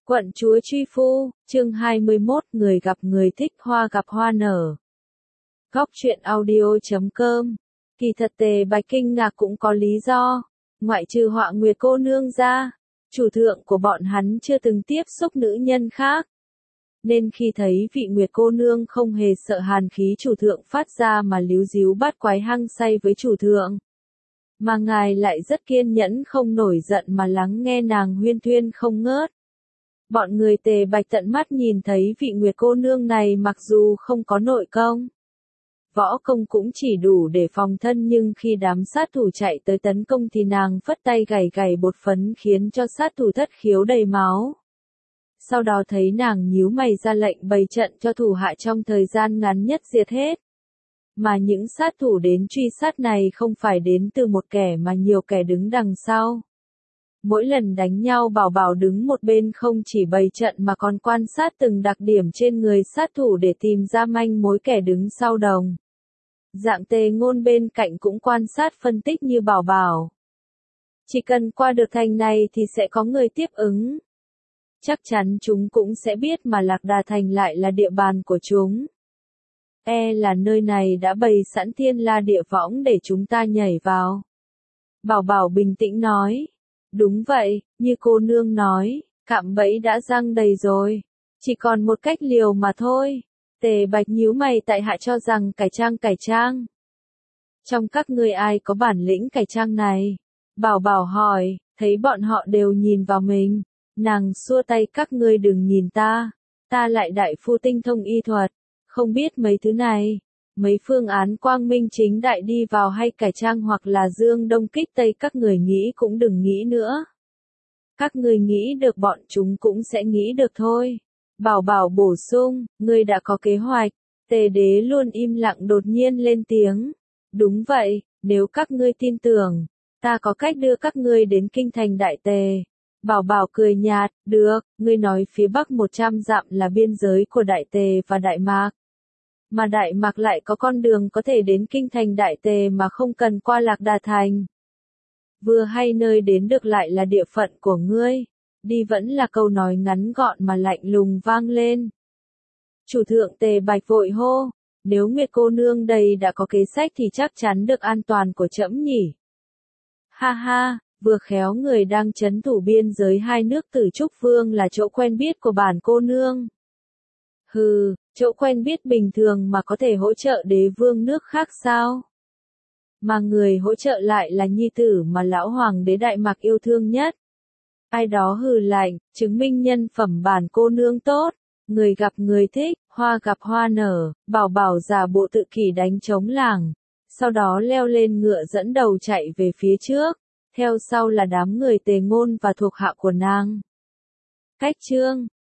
Quận chúa truy phu, chương 21, người gặp người thích hoa gặp hoa nở. Góc truyện audio.com. Kỳ thật Tề Bạch kinh ngạc cũng có lý do. Ngoại trừ Họa Nguyệt cô nương ra, chủ thượng của bọn hắn chưa từng tiếp xúc nữ nhân khác. Nên khi thấy vị Nguyệt cô nương không hề sợ hàn khí chủ thượng phát ra mà líu díu bắt quái hăng say với chủ thượng. Mà ngài lại rất kiên nhẫn không nổi giận mà lắng nghe nàng huyên thuyên không ngớt. Bọn người Tề Bạch tận mắt nhìn thấy vị Nguyệt cô nương này mặc dù không có nội công, võ công cũng chỉ đủ để phòng thân, nhưng khi đám sát thủ chạy tới tấn công thì nàng phất tay gảy gảy bột phấn khiến cho sát thủ thất khiếu đầy máu. Sau đó thấy nàng nhíu mày ra lệnh bày trận cho thủ hạ trong thời gian ngắn nhất diệt hết. Mà những sát thủ đến truy sát này không phải đến từ một kẻ mà nhiều kẻ đứng đằng sau. Mỗi lần đánh nhau Bảo Bảo đứng một bên không chỉ bày trận mà còn quan sát từng đặc điểm trên người sát thủ để tìm ra manh mối kẻ đứng sau đồng. Dạng Tề Ngôn bên cạnh cũng quan sát phân tích như Bảo Bảo. Chỉ cần qua được thành này thì sẽ có người tiếp ứng. Chắc chắn chúng cũng sẽ biết mà Lạc Đà Thành lại là địa bàn của chúng. Là nơi này đã bày sẵn thiên la địa võng để chúng ta nhảy vào. Bảo Bảo bình tĩnh nói. Đúng vậy, như cô nương nói, cạm bẫy đã giăng đầy rồi. Chỉ còn một cách liều mà thôi. Tề Bạch nhíu mày, tại hạ cho rằng cải trang. Trong các ngươi ai có bản lĩnh cải trang này? Bảo Bảo hỏi, thấy bọn họ đều nhìn vào mình. Nàng xua tay, các ngươi đừng nhìn ta. Ta lại đại phu tinh thông y thuật. Không biết mấy thứ này. Mấy phương án quang minh chính đại đi vào hay cải trang hoặc là dương đông kích tây các người nghĩ cũng đừng nghĩ nữa. Các người nghĩ được bọn chúng cũng sẽ nghĩ được thôi. Bảo Bảo bổ sung, ngươi đã có kế hoạch. Tề Đế luôn im lặng đột nhiên lên tiếng. Đúng vậy, nếu các ngươi tin tưởng, ta có cách đưa các ngươi đến kinh thành Đại Tề. Bảo Bảo cười nhạt, được, ngươi nói phía bắc 100 dặm là biên giới của Đại Tề và Đại Mạc. Mà Đại Mạc lại có con đường có thể đến kinh thành Đại Tề mà không cần qua Lạc Đà Thành. Vừa hay nơi đến được lại là địa phận của ngươi. Đi vẫn là câu nói ngắn gọn mà lạnh lùng vang lên. Chủ thượng Tề Bạch vội hô, nếu Nguyệt cô nương đây đã có kế sách thì chắc chắn được an toàn của trẫm nhỉ. Ha ha, vừa khéo người đang trấn thủ biên giới hai nước Tử Trúc Vương là chỗ quen biết của bản cô nương. Hừ, chỗ quen biết bình thường mà có thể hỗ trợ đế vương nước khác sao? Mà người hỗ trợ lại là nhi tử mà lão hoàng đế Đại Mạc yêu thương nhất. Ai đó hừ lạnh, chứng minh nhân phẩm bản cô nương tốt, người gặp người thích, hoa gặp hoa nở. Bảo Bảo giả bộ tự kỷ đánh trống lảng, sau đó leo lên ngựa dẫn đầu chạy về phía trước, theo sau là đám người Tề Ngôn và thuộc hạ của nàng. Cách chương